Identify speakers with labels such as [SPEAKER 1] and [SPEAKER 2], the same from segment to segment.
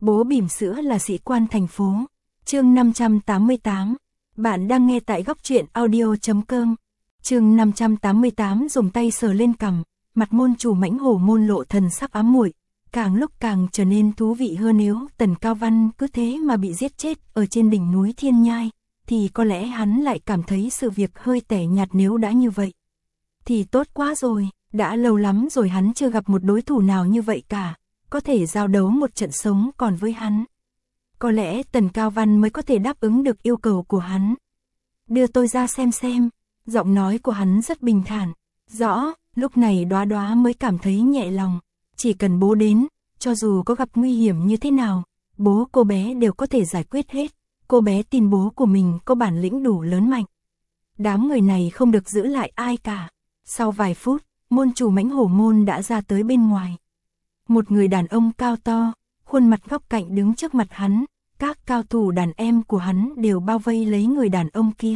[SPEAKER 1] Bố bỉm sữa là sĩ quan thành phố. Chương 588. Bạn đang nghe tại góc truyện audio.com. Chương 588 dùng tay sờ lên cằm, mặt môn chủ Mãnh Hổ môn lộ thần sắc ám muội, càng lúc càng trở nên thú vị hơn. Nếu Tần Cao Văn cứ thế mà bị giết chết ở trên đỉnh núi Thiên Nhai, thì có lẽ hắn lại cảm thấy sự việc hơi tẻ nhạt. Nếu đã như vậy thì tốt quá rồi, đã lâu lắm rồi hắn chưa gặp một đối thủ nào như vậy cả, có thể giao đấu một trận sống còn với hắn. Có lẽ Tần Cao Văn mới có thể đáp ứng được yêu cầu của hắn. Đưa tôi ra xem. Giọng nói của hắn rất bình thản. Rõ, lúc này Đóa Đóa mới cảm thấy nhẹ lòng. Chỉ cần bố đến, cho dù có gặp nguy hiểm như thế nào, bố cô bé đều có thể giải quyết hết. Cô bé tin bố của mình có bản lĩnh đủ lớn mạnh. Đám người này không được giữ lại ai cả. Sau vài phút, môn chủ Mãnh Hổ môn đã ra tới bên ngoài. Một người đàn ông cao to, khuôn mặt góc cạnh đứng trước mặt hắn. Các cao thủ đàn em của hắn đều bao vây lấy người đàn ông kia.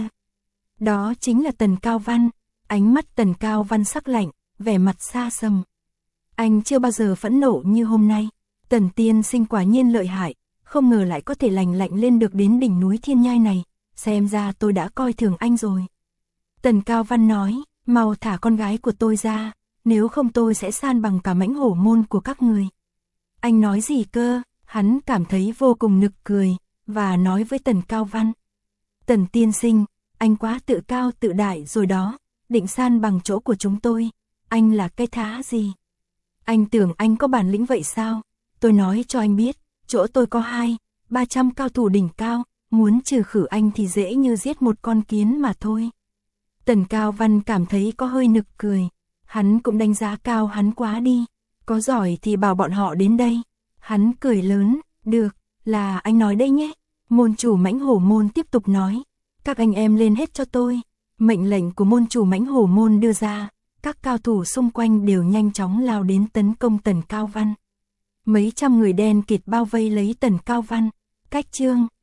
[SPEAKER 1] Đó chính là Tần Cao Văn. Ánh mắt Tần Cao Văn sắc lạnh, vẻ mặt xa xăm. Anh chưa bao giờ phẫn nộ như hôm nay. Tần tiên sinh quả nhiên lợi hại, không ngờ lại có thể lành lạnh lên được đến đỉnh núi Thiên Nhai này. Xem ra tôi đã coi thường anh rồi. Tần Cao Văn nói, mau thả con gái của tôi ra, nếu không tôi sẽ san bằng cả Mãnh Hổ môn của các người. Anh nói gì cơ? Hắn cảm thấy vô cùng nực cười, và nói với Tần Cao Văn. Tần tiên sinh, anh quá tự cao tự đại rồi đó, định san bằng chỗ của chúng tôi. Anh là cái thá gì? Anh tưởng anh có bản lĩnh vậy sao? Tôi nói cho anh biết, chỗ tôi có 200-300 cao thủ đỉnh cao, muốn trừ khử anh thì dễ như giết một con kiến mà thôi. Tần Cao Văn cảm thấy có hơi nực cười, hắn cũng đánh giá cao hắn quá đi, có giỏi thì bảo bọn họ đến đây. Hắn cười lớn, được, là anh nói đây nhé. Môn chủ Mãnh Hổ môn tiếp tục nói, các anh em lên hết cho tôi. Mệnh lệnh của môn chủ Mãnh Hổ môn đưa ra, các cao thủ xung quanh đều nhanh chóng lao đến tấn công Tần Cao Văn. Mấy trăm người đen kịt bao vây lấy Tần Cao Văn. Cách chương